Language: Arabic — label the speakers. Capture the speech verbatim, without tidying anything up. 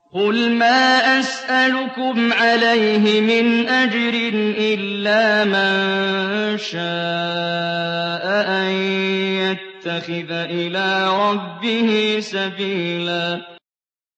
Speaker 1: قُلْ مَا أَسْأَلُكُمْ عَلَيْهِ مِنْ أَجْرٍ إِلَّا مَن شَاءَ أَن يَتَّخِذَ إِلَىٰ رَبِّهِ سَبِيلًا